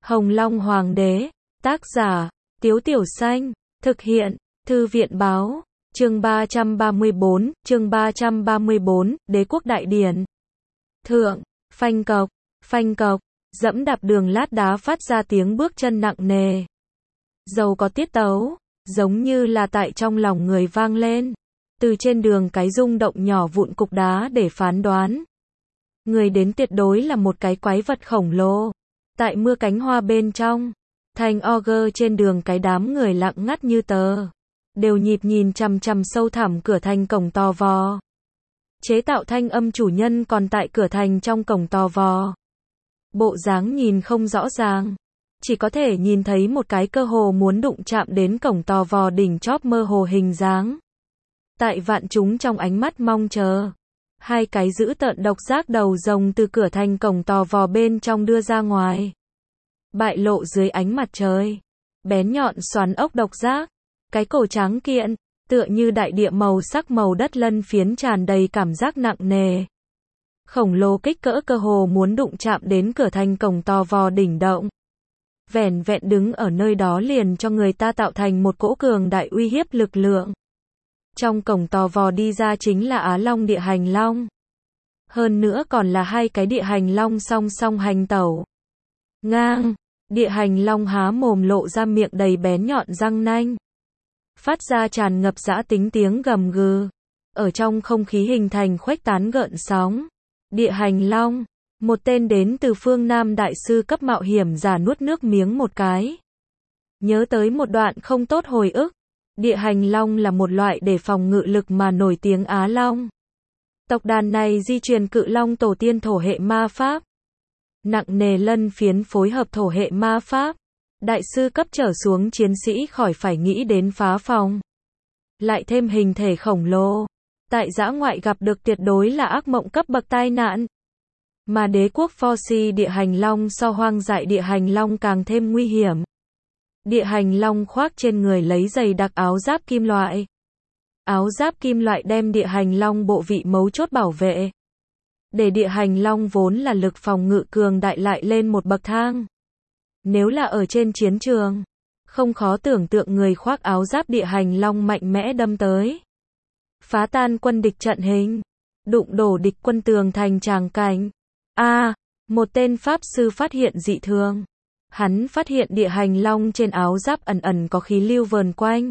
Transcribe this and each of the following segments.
Hồng Long Hoàng đế, tác giả, Tiếu Tiểu Xanh, thực hiện, Thư viện báo, chương 334, Đế quốc đại điển. Thượng, phanh cộc, dẫm đạp đường lát đá phát ra tiếng bước chân nặng nề. Dầu có tiết tấu, giống như là tại trong lòng người vang lên. Từ trên đường cái rung động nhỏ vụn cục đá để phán đoán. Người đến tuyệt đối là một cái quái vật khổng lồ. Tại mưa cánh hoa bên trong, thành orger trên đường cái đám người lặng ngắt như tờ. Đều nhịp nhìn chằm chằm sâu thẳm cửa thành cổng to vò. Chế tạo thanh âm chủ nhân còn tại cửa thành trong cổng to vò. Bộ dáng nhìn không rõ ràng. Chỉ có thể nhìn thấy một cái cơ hồ muốn đụng chạm đến cổng to vò đỉnh chóp mơ hồ hình dáng. Tại vạn chúng trong ánh mắt mong chờ. Hai cái dữ tợn độc giác đầu rồng từ cửa thành cổng to vò bên trong đưa ra ngoài. Bại lộ dưới ánh mặt trời. Bén nhọn xoắn ốc độc giác. Cái cổ trắng kiện, tựa như đại địa màu sắc màu đất lân phiến tràn đầy cảm giác nặng nề. Khổng lồ kích cỡ cơ hồ muốn đụng chạm đến cửa thành cổng to vò đỉnh động. Vẻn vẹn đứng ở nơi đó liền cho người ta tạo thành một cỗ cường đại uy hiếp lực lượng. Trong cổng to vò đi ra chính là Á Long địa hành long. Hơn nữa còn là hai cái địa hành long song song hành tẩu. Ngang, địa hành long há mồm lộ ra miệng đầy bén nhọn răng nanh. Phát ra tràn ngập dã tính tiếng gầm gừ. Ở trong không khí hình thành khuếch tán gợn sóng. Địa hành long, một tên đến từ phương Nam đại sư cấp mạo hiểm giả nuốt nước miếng một cái. Nhớ tới một đoạn không tốt hồi ức. Địa hành long là một loại để phòng ngự lực mà nổi tiếng Á Long. Tộc đàn này di truyền cự long tổ tiên thổ hệ ma pháp. Nặng nề lân phiến phối hợp thổ hệ ma pháp. Đại sư cấp trở xuống chiến sĩ khỏi phải nghĩ đến phá phòng. Lại thêm hình thể khổng lồ. Tại dã ngoại gặp được tuyệt đối là ác mộng cấp bậc tai nạn. Mà đế quốc Forsi địa hành long so hoang dại địa hành long càng thêm nguy hiểm. Địa hành long khoác trên người lấy dày đặc áo giáp kim loại. Áo giáp kim loại đem địa hành long bộ vị mấu chốt bảo vệ. Để địa hành long vốn là lực phòng ngự cường đại lại lên một bậc thang. Nếu là ở trên chiến trường, không khó tưởng tượng người khoác áo giáp địa hành long mạnh mẽ đâm tới. Phá tan quân địch trận hình, đụng đổ địch quân tường thành tràng cảnh. Một tên pháp sư phát hiện dị thường. Hắn phát hiện địa hành long trên áo giáp ẩn ẩn có khí lưu vờn quanh.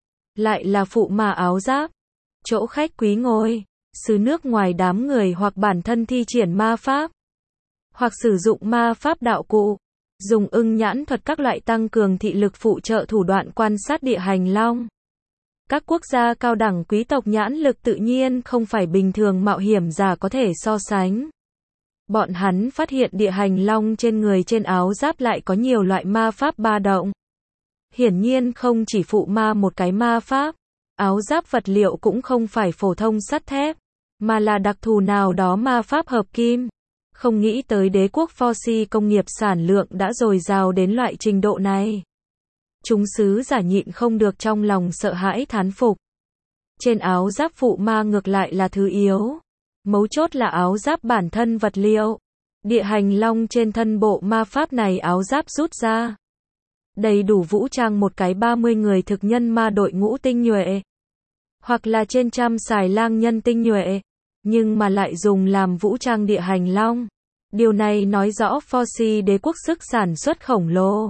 Lại là phụ ma áo giáp. Chỗ khách quý ngồi, xứ nước ngoài đám người hoặc bản thân thi triển ma pháp. Hoặc sử dụng ma pháp đạo cụ. Dùng ưng nhãn thuật các loại tăng cường thị lực phụ trợ thủ đoạn quan sát địa hành long. Các quốc gia cao đẳng quý tộc nhãn lực tự nhiên không phải bình thường mạo hiểm giả có thể so sánh. Bọn hắn phát hiện địa hành long trên người trên áo giáp lại có nhiều loại ma pháp ba động. Hiển nhiên không chỉ phụ ma một cái ma pháp. Áo giáp vật liệu cũng không phải phổ thông sắt thép, mà là đặc thù nào đó ma pháp hợp kim. Không nghĩ tới đế quốc Forsi công nghiệp sản lượng đã dồi dào đến loại trình độ này. Chúng sứ giả nhịn không được trong lòng sợ hãi thán phục. Trên áo giáp phụ ma ngược lại là thứ yếu. Mấu chốt là áo giáp bản thân vật liệu. Địa hành long trên thân bộ ma pháp này áo giáp rút ra. Đầy đủ vũ trang một cái 30 người thực nhân ma đội ngũ tinh nhuệ. Hoặc là trên trăm xài lang nhân tinh nhuệ. Nhưng mà lại dùng làm vũ trang địa hành long. Điều này nói rõ Forsi đế quốc sức sản xuất khổng lồ.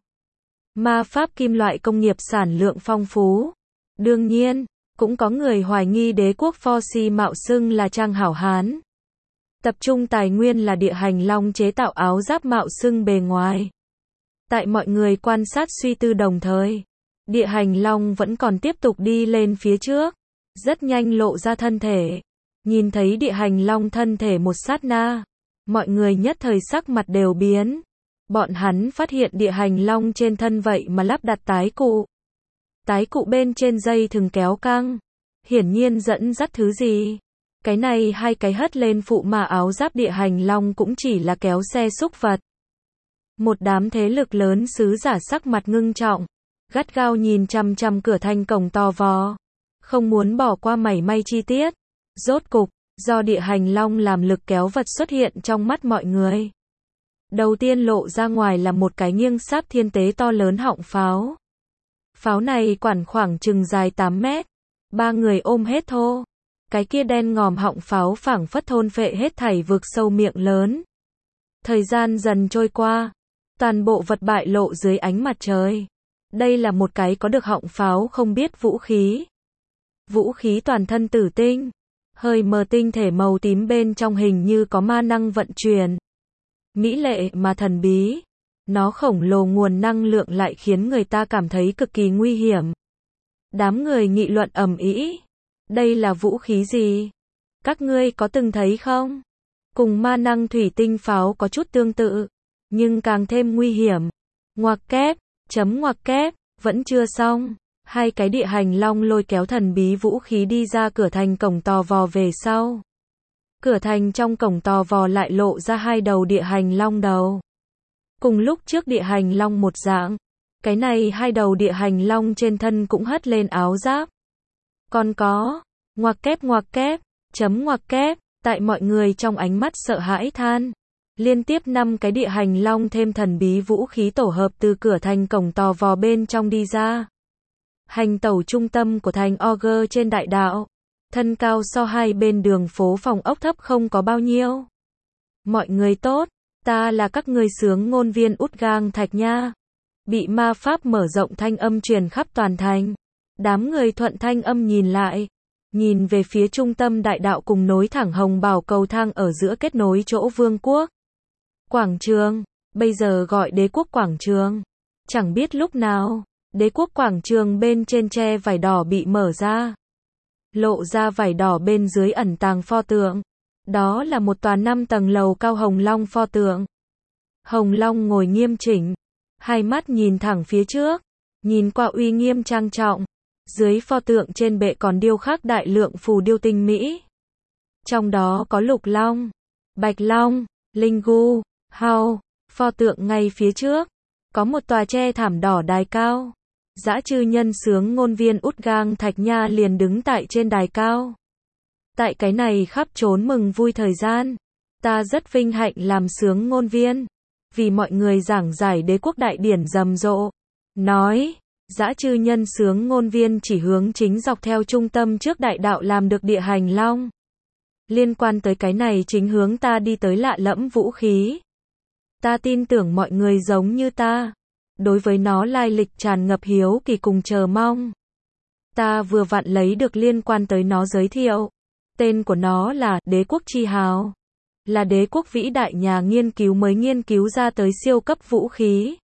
Ma pháp kim loại công nghiệp sản lượng phong phú. Đương nhiên, cũng có người hoài nghi đế quốc Forsi mạo xưng là trang hảo hán. Tập trung tài nguyên là địa hành long chế tạo áo giáp mạo xưng bề ngoài. Tại mọi người quan sát suy tư đồng thời, địa hành long vẫn còn tiếp tục đi lên phía trước. Rất nhanh lộ ra thân thể. Nhìn thấy địa hành long thân thể một sát na. Mọi người nhất thời sắc mặt đều biến. Bọn hắn phát hiện địa hành long trên thân vậy mà lắp đặt tái cụ. Tái cụ bên trên dây thừng kéo căng. Hiển nhiên dẫn dắt thứ gì. Cái này hai cái hất lên phụ ma áo giáp địa hành long cũng chỉ là kéo xe xúc vật. Một đám thế lực lớn sứ giả sắc mặt ngưng trọng. Gắt gao nhìn chằm chằm cửa thành cổng to vò. Không muốn bỏ qua mảy may chi tiết. Rốt cục, do địa hành long làm lực kéo vật xuất hiện trong mắt mọi người. Đầu tiên lộ ra ngoài là một cái nghiêng sáp thiên tế to lớn họng pháo. Pháo này khoảng chừng dài 8 mét. 3 người ôm hết thô. Cái kia đen ngòm họng pháo phảng phất thôn phệ hết thảy vực sâu miệng lớn. Thời gian dần trôi qua. Toàn bộ vật bại lộ dưới ánh mặt trời. Đây là một cái có được họng pháo không biết vũ khí. Vũ khí toàn thân tử tinh. Hơi mờ tinh thể màu tím bên trong hình như có ma năng vận chuyển. Mỹ lệ mà thần bí. Nó khổng lồ nguồn năng lượng lại khiến người ta cảm thấy cực kỳ nguy hiểm. Đám người nghị luận ầm ĩ. Đây là vũ khí gì? Các ngươi có từng thấy không? Cùng ma năng thủy tinh pháo có chút tương tự, nhưng càng thêm nguy hiểm. Ngoặc kép, ngoặc kép, vẫn chưa xong. Hai cái địa hành long lôi kéo thần bí vũ khí đi ra cửa thành cổng tò vò về sau. Cửa thành trong cổng tò vò lại lộ ra hai đầu địa hành long đầu. Cùng lúc trước địa hành long một dạng, cái này hai đầu địa hành long trên thân cũng hất lên áo giáp. Còn có, ngoặc kép, ngoặc kép, tại mọi người trong ánh mắt sợ hãi than. Liên tiếp 5 cái địa hành long thêm thần bí vũ khí tổ hợp từ cửa thành cổng tò vò bên trong đi ra. Hành tẩu trung tâm của thành Ogre trên đại đạo. Thân cao so hai bên đường phố phòng ốc thấp không có bao nhiêu. Mọi người tốt, ta là các ngươi xướng ngôn viên út gang thạch nha. Bị ma pháp mở rộng thanh âm truyền khắp toàn thành. Đám người thuận thanh âm nhìn lại. Nhìn về phía trung tâm đại đạo cùng nối thẳng hồng bảo cầu thang ở giữa kết nối chỗ vương quốc. Quảng trường, bây giờ gọi đế quốc quảng trường. Chẳng biết lúc nào, đế quốc quảng trường bên trên tre vải đỏ bị mở ra. Lộ ra vải đỏ bên dưới ẩn tàng pho tượng. Đó là một tòa 5 tầng lầu cao hồng long pho tượng. Hồng long ngồi nghiêm chỉnh, hai mắt nhìn thẳng phía trước, nhìn qua uy nghiêm trang trọng. Dưới pho tượng trên bệ còn điêu khắc đại lượng phù điêu tinh mỹ. Trong đó có lục long, bạch long, linh gu, hao. Pho tượng ngay phía trước có một tòa tre thảm đỏ đài cao. Dã chư nhân xướng ngôn viên út gang thạch nha liền đứng tại trên đài cao. Tại cái này khắp trốn mừng vui thời gian, ta rất vinh hạnh làm xướng ngôn viên, vì mọi người giảng giải đế quốc đại điển rầm rộ. Nói, dã chư nhân xướng ngôn viên chỉ hướng chính dọc theo trung tâm trước đại đạo làm được địa hành long. Liên quan tới cái này chính hướng ta đi tới lạ lẫm vũ khí. Ta tin tưởng mọi người giống như ta. Đối với nó lai lịch tràn ngập hiếu kỳ cùng chờ mong. Ta vừa vặn lấy được liên quan tới nó giới thiệu. Tên của nó là Đế quốc chi hào. Là đế quốc vĩ đại nhà nghiên cứu mới nghiên cứu ra tới siêu cấp vũ khí.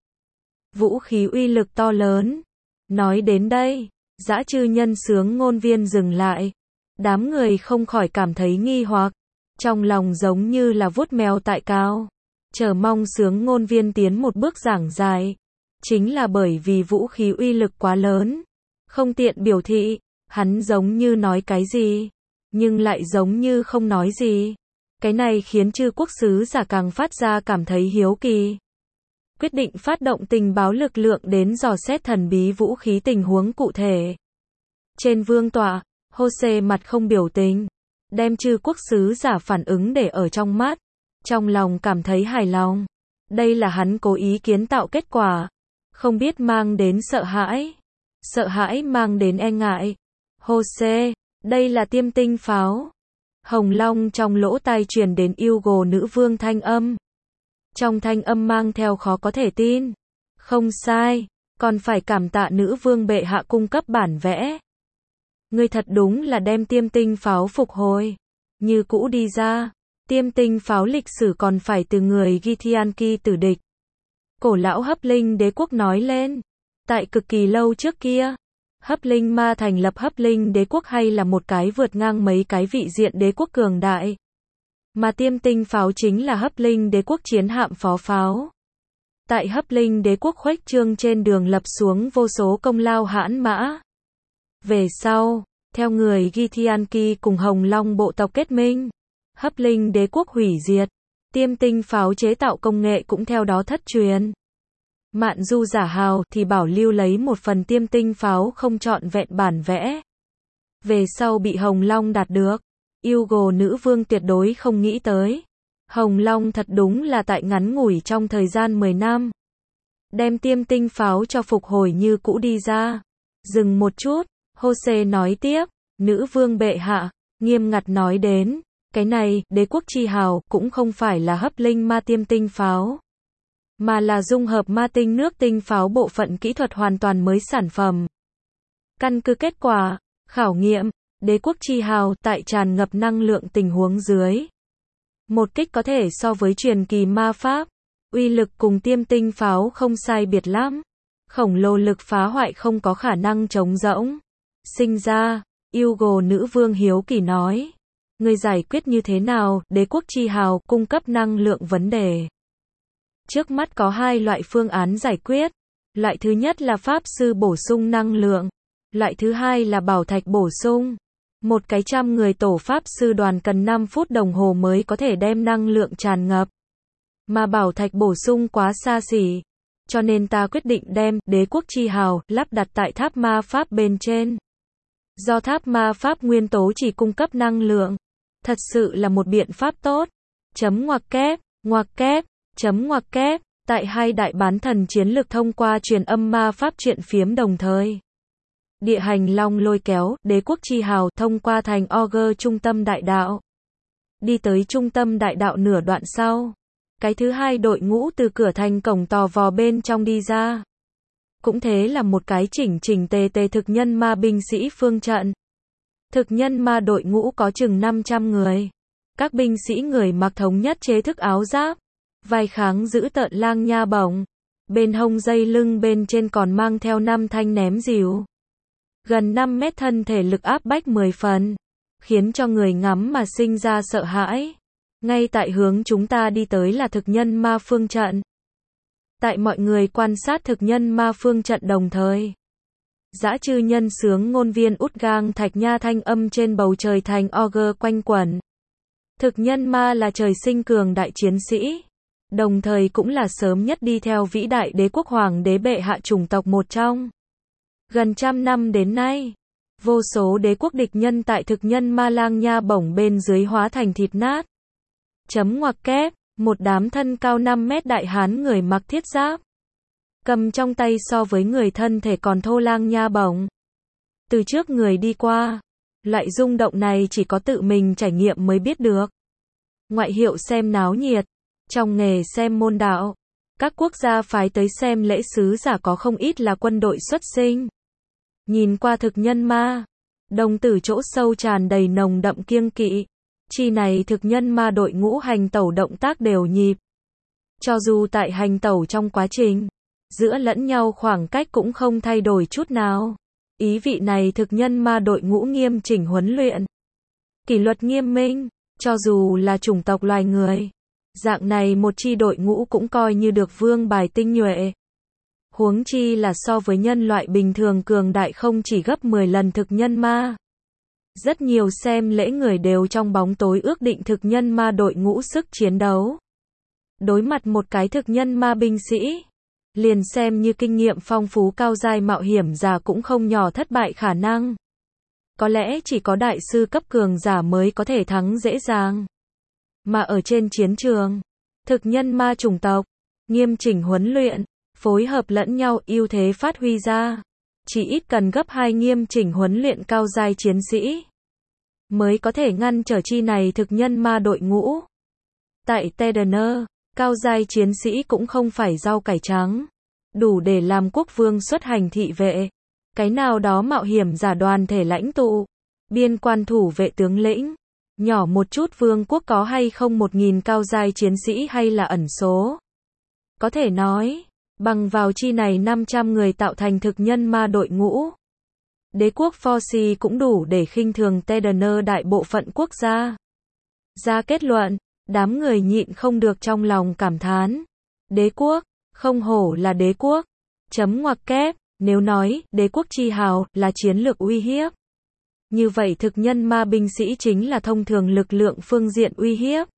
Vũ khí uy lực to lớn. Nói đến đây, dã chư nhân xướng ngôn viên dừng lại. Đám người không khỏi cảm thấy nghi hoặc. Trong lòng giống như là vuốt mèo tại cao. Chờ mong xướng ngôn viên tiến một bước giảng giải. Chính là bởi vì vũ khí uy lực quá lớn. Không tiện biểu thị, hắn giống như nói cái gì, nhưng lại giống như không nói gì. Cái này khiến chư quốc sứ giả càng phát ra cảm thấy hiếu kỳ. Quyết định phát động tình báo lực lượng đến dò xét thần bí vũ khí tình huống cụ thể. Trên vương tọa, Jose mặt không biểu tình, đem chư quốc sứ giả phản ứng để ở trong mắt. Trong lòng cảm thấy hài lòng. Đây là hắn cố ý kiến tạo kết quả. Không biết mang đến sợ hãi. Sợ hãi mang đến e ngại. Jose, đây là tiêm tinh pháo. Hồng Long trong lỗ tai truyền đến Hugo nữ vương thanh âm. Trong thanh âm mang theo khó có thể tin. Không sai, còn phải cảm tạ nữ vương bệ hạ cung cấp bản vẽ. Ngươi thật đúng là đem tiêm tinh pháo phục hồi. Như cũ đi ra. Tiêm tinh pháo lịch sử còn phải từ người Githyanki tử địch. Cổ lão hấp linh đế quốc nói lên. Tại cực kỳ lâu trước kia, hấp linh ma thành lập hấp linh đế quốc hay là một cái vượt ngang mấy cái vị diện đế quốc cường đại. Mà tiêm tinh pháo chính là hấp linh đế quốc chiến hạm phó pháo. Tại hấp linh đế quốc khuếch trương trên đường lập xuống vô số công lao hãn mã. Về sau, theo người Githyanki cùng Hồng Long bộ tộc kết minh, hấp linh đế quốc hủy diệt, tiêm tinh pháo chế tạo công nghệ cũng theo đó thất truyền. Mạn Du giả hào thì bảo lưu lấy một phần tiêm tinh pháo không trọn vẹn bản vẽ. Về sau bị Hồng Long đạt được. Hugo nữ vương tuyệt đối không nghĩ tới. Hồng Long thật đúng là tại ngắn ngủi trong thời gian 10 năm. Đem tiêm tinh pháo cho phục hồi như cũ đi ra. Dừng một chút, Jose nói tiếp, nữ vương bệ hạ, nghiêm ngặt nói đến, cái này, đế quốc chi hào, cũng không phải là hấp linh ma tiêm tinh pháo, mà là dung hợp ma tinh nước tinh pháo bộ phận kỹ thuật hoàn toàn mới sản phẩm. Căn cứ kết quả, khảo nghiệm, đế quốc chi hào tại tràn ngập năng lượng tình huống dưới. Một kích có thể so với truyền kỳ ma pháp, uy lực cùng tiêm tinh pháo không sai biệt lắm. Khổng lồ lực phá hoại không có khả năng trống rỗng. Sinh ra, Hugo nữ vương hiếu kỳ nói. Người giải quyết như thế nào, đế quốc chi hào cung cấp năng lượng vấn đề. Trước mắt có hai loại phương án giải quyết. Loại thứ nhất là pháp sư bổ sung năng lượng. Loại thứ hai là bảo thạch bổ sung. Một cái 100 người tổ pháp sư đoàn cần 5 phút đồng hồ mới có thể đem năng lượng tràn ngập. Mà bảo thạch bổ sung quá xa xỉ. Cho nên ta quyết định đem đế quốc chi hào lắp đặt tại tháp ma pháp bên trên. Do tháp ma pháp nguyên tố chỉ cung cấp năng lượng. Thật sự là một biện pháp tốt. Ngoặc kép, tại hai đại bán thần chiến lực thông qua truyền âm ma pháp chuyện phiếm đồng thời. Địa hành long lôi kéo, đế quốc chi hào thông qua thành Auger trung tâm đại đạo. Đi tới trung tâm đại đạo nửa đoạn sau. Cái thứ hai đội ngũ từ cửa thành cổng tò vò bên trong đi ra. Cũng thế là một cái chỉnh tề thực nhân ma binh sĩ phương trận. Thực nhân ma đội ngũ có chừng 500 người. Các binh sĩ người mặc thống nhất chế thức áo giáp. Vai kháng giữ tợn lang nha bổng. Bên hông dây lưng bên trên còn mang theo 5 thanh ném dìu. Gần 5 mét thân thể lực áp bách 10 phần. Khiến cho người ngắm mà sinh ra sợ hãi. Ngay tại hướng chúng ta đi tới là thực nhân ma phương trận. Tại mọi người quan sát thực nhân ma phương trận đồng thời. Dã chư nhân sướng ngôn viên út gang thạch nha thanh âm trên bầu trời thành Auger quanh quẩn. Thực nhân ma là trời sinh cường đại chiến sĩ. Đồng thời cũng là sớm nhất đi theo vĩ đại đế quốc hoàng đế bệ hạ chủng tộc một trong. Gần 100 năm đến nay. Vô số đế quốc địch nhân tại thực nhân ma lang nha bổng bên dưới hóa thành thịt nát. Ngoặc kép, một đám thân cao 5 mét đại hán người mặc thiết giáp. Cầm trong tay so với người thân thể còn thô lang nha bổng. Từ trước người đi qua. Loại rung động này chỉ có tự mình trải nghiệm mới biết được. Ngoại hiệu xem náo nhiệt. Trong nghề xem môn đạo. Các quốc gia phái tới xem lễ sứ giả có không ít là quân đội xuất sinh. Nhìn qua thực nhân ma. Đồng tử chỗ sâu tràn đầy nồng đậm kiêng kỵ. Chi này thực nhân ma đội ngũ hành tẩu động tác đều nhịp. Cho dù tại hành tẩu trong quá trình, giữa lẫn nhau khoảng cách cũng không thay đổi chút nào. Ý vị này thực nhân ma đội ngũ nghiêm chỉnh huấn luyện. Kỷ luật nghiêm minh, cho dù là chủng tộc loài người. Dạng này một chi đội ngũ cũng coi như được vương bài tinh nhuệ. Huống chi là so với nhân loại bình thường cường đại không chỉ gấp 10 lần thực nhân ma. Rất nhiều xem lễ người đều trong bóng tối ước định thực nhân ma đội ngũ sức chiến đấu. Đối mặt một cái thực nhân ma binh sĩ, liền xem như kinh nghiệm phong phú cao giai mạo hiểm giả cũng không nhỏ thất bại khả năng. Có lẽ chỉ có đại sư cấp cường giả mới có thể thắng dễ dàng. Mà ở trên chiến trường, thực nhân ma chủng tộc, nghiêm chỉnh huấn luyện, phối hợp lẫn nhau ưu thế phát huy ra. Chỉ ít cần gấp 2 nghiêm chỉnh huấn luyện cao giai chiến sĩ mới có thể ngăn trở chi này thực nhân ma đội ngũ. Tại Tedener, cao giai chiến sĩ cũng không phải rau cải trắng, đủ để làm quốc vương xuất hành thị vệ, cái nào đó mạo hiểm giả đoàn thể lãnh tụ, biên quan thủ vệ tướng lĩnh, nhỏ một chút vương quốc có hay không 1000 cao giai chiến sĩ hay là ẩn số. Có thể nói, bằng vào chi này 500 người tạo thành thực nhân ma đội ngũ. Đế quốc Forci cũng đủ để khinh thường Tedener đại bộ phận quốc gia. Ra kết luận, đám người nhịn không được trong lòng cảm thán. Đế quốc, không hổ là đế quốc. Ngoặc kép, nếu nói, đế quốc chi hào, là chiến lược uy hiếp. Như vậy thực nhân ma binh sĩ chính là thông thường lực lượng phương diện uy hiếp.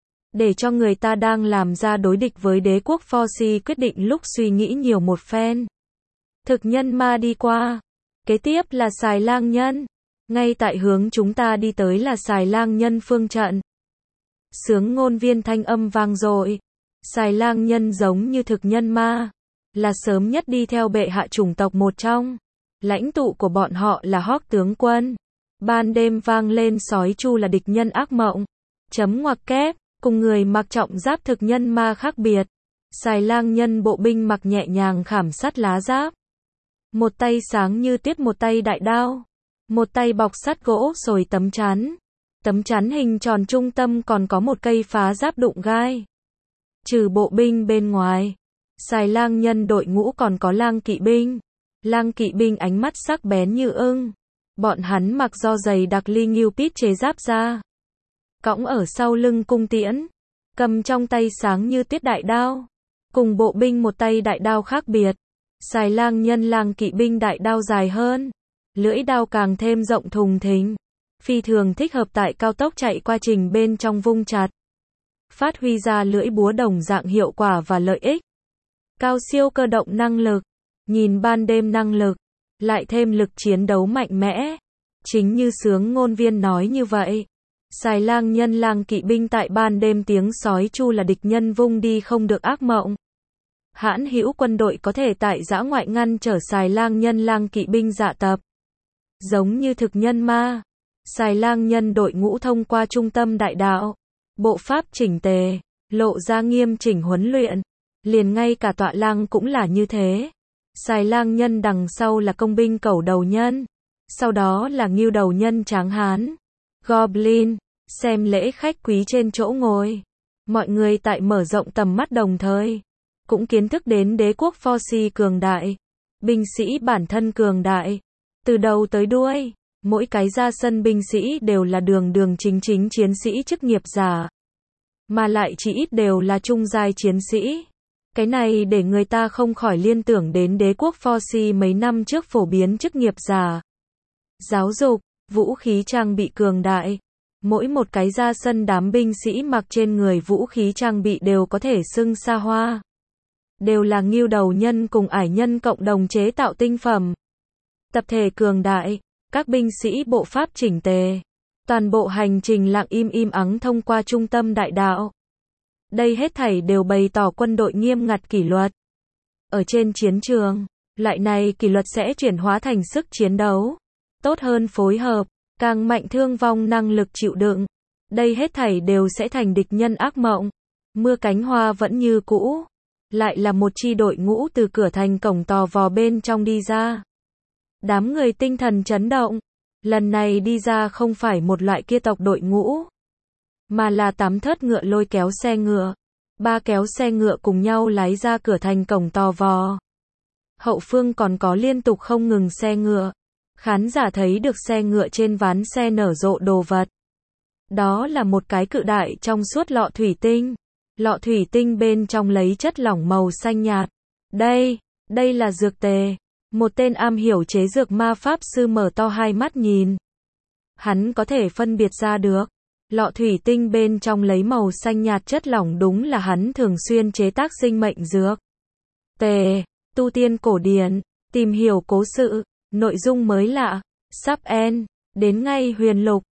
Để cho người ta đang làm ra đối địch với đế quốc Forci quyết định lúc suy nghĩ nhiều một phen. Thực nhân ma đi qua. Kế tiếp là xài lang nhân. Ngay tại hướng chúng ta đi tới là xài lang nhân phương trận. Sướng ngôn viên thanh âm vang dội. Xài lang nhân giống như thực nhân ma, là sớm nhất đi theo bệ hạ chủng tộc một trong. Lãnh tụ của bọn họ là Hawk tướng quân. Ban đêm vang lên sói chu là địch nhân ác mộng. Chấm ngoặc kép, cùng người mặc trọng giáp thực nhân ma khác biệt. Xài lang nhân bộ binh mặc nhẹ nhàng khảm sắt lá giáp. Một tay sáng như tuyết, một tay đại đao. Một tay bọc sắt gỗ rồi tấm chắn. Tấm chắn hình tròn trung tâm còn có một cây phá giáp đụng gai. Trừ bộ binh bên ngoài, xài lang nhân đội ngũ còn có lang kỵ binh. Lang kỵ binh ánh mắt sắc bén như ưng. Bọn hắn mặc do giày đặc ly nghiêu pít chế giáp da. Cõng ở sau lưng cung tiễn. Cầm trong tay sáng như tuyết đại đao. Cùng bộ binh một tay đại đao khác biệt. Xài lang nhân lang kỵ binh đại đao dài hơn. Lưỡi đao càng thêm rộng thùng thình. Phi thường thích hợp tại cao tốc chạy qua trình bên trong vung chặt. Phát huy ra lưỡi búa đồng dạng hiệu quả và lợi ích. Cao siêu cơ động năng lực. Nhìn ban đêm năng lực. Lại thêm lực chiến đấu mạnh mẽ. Chính như sướng ngôn viên nói như vậy. Xài lang nhân lang kỵ binh tại ban đêm tiếng sói chu là địch nhân vung đi không được ác mộng. Hãn hữu quân đội có thể tại dã ngoại ngăn trở xài lang nhân lang kỵ binh dạ tập. Giống như thực nhân ma. Xài lang nhân đội ngũ thông qua trung tâm đại đạo. Bộ pháp chỉnh tề. Lộ ra nghiêm chỉnh huấn luyện. Liền ngay cả tọa lang cũng là như thế. Xài lang nhân đằng sau là công binh cẩu đầu nhân. Sau đó là ngưu đầu nhân tráng hán. Goblin. Xem lễ khách quý trên chỗ ngồi. Mọi người tại mở rộng tầm mắt đồng thời. Cũng kiến thức đến đế quốc Forci cường đại. Binh sĩ bản thân cường đại. Từ đầu tới đuôi. Mỗi cái ra sân binh sĩ đều là đường đường chính chính chiến sĩ chức nghiệp giả. Mà lại chỉ ít đều là trung giai chiến sĩ. Cái này để người ta không khỏi liên tưởng đến đế quốc Forci mấy năm trước phổ biến chức nghiệp giả. Giáo dục, vũ khí trang bị cường đại. Mỗi một cái ra sân đám binh sĩ mặc trên người vũ khí trang bị đều có thể xưng xa hoa. Đều là ngưu đầu nhân cùng ải nhân cộng đồng chế tạo tinh phẩm. Tập thể cường đại, các binh sĩ bộ pháp chỉnh tề. Toàn bộ hành trình lặng im ắng thông qua trung tâm đại đạo. Đây hết thảy đều bày tỏ quân đội nghiêm ngặt kỷ luật. Ở trên chiến trường, loại này kỷ luật sẽ chuyển hóa thành sức chiến đấu. Tốt hơn phối hợp, càng mạnh thương vong năng lực chịu đựng. Đây hết thảy đều sẽ thành địch nhân ác mộng. Mưa cánh hoa vẫn như cũ. Lại là một chi đội ngũ từ cửa thành cổng tò vò bên trong đi ra. Đám người tinh thần chấn động. Lần này đi ra không phải một loại kia tộc đội ngũ. Mà là 8 thớt ngựa lôi kéo xe ngựa. 3 kéo xe ngựa cùng nhau lái ra cửa thành cổng tò vò. Hậu phương còn có liên tục không ngừng xe ngựa. Khán giả thấy được xe ngựa trên ván xe nở rộ đồ vật. Đó là một cái cự đại trong suốt lọ thủy tinh. Lọ thủy tinh bên trong lấy chất lỏng màu xanh nhạt. Đây là dược tề. Một tên am hiểu chế dược ma pháp sư mở to hai mắt nhìn. Hắn có thể phân biệt ra được. Lọ thủy tinh bên trong lấy màu xanh nhạt chất lỏng đúng là hắn thường xuyên chế tác sinh mệnh dược. Tề, tu tiên cổ điển, tìm hiểu cố sự, nội dung mới lạ, sắp end, đến ngay huyền lục.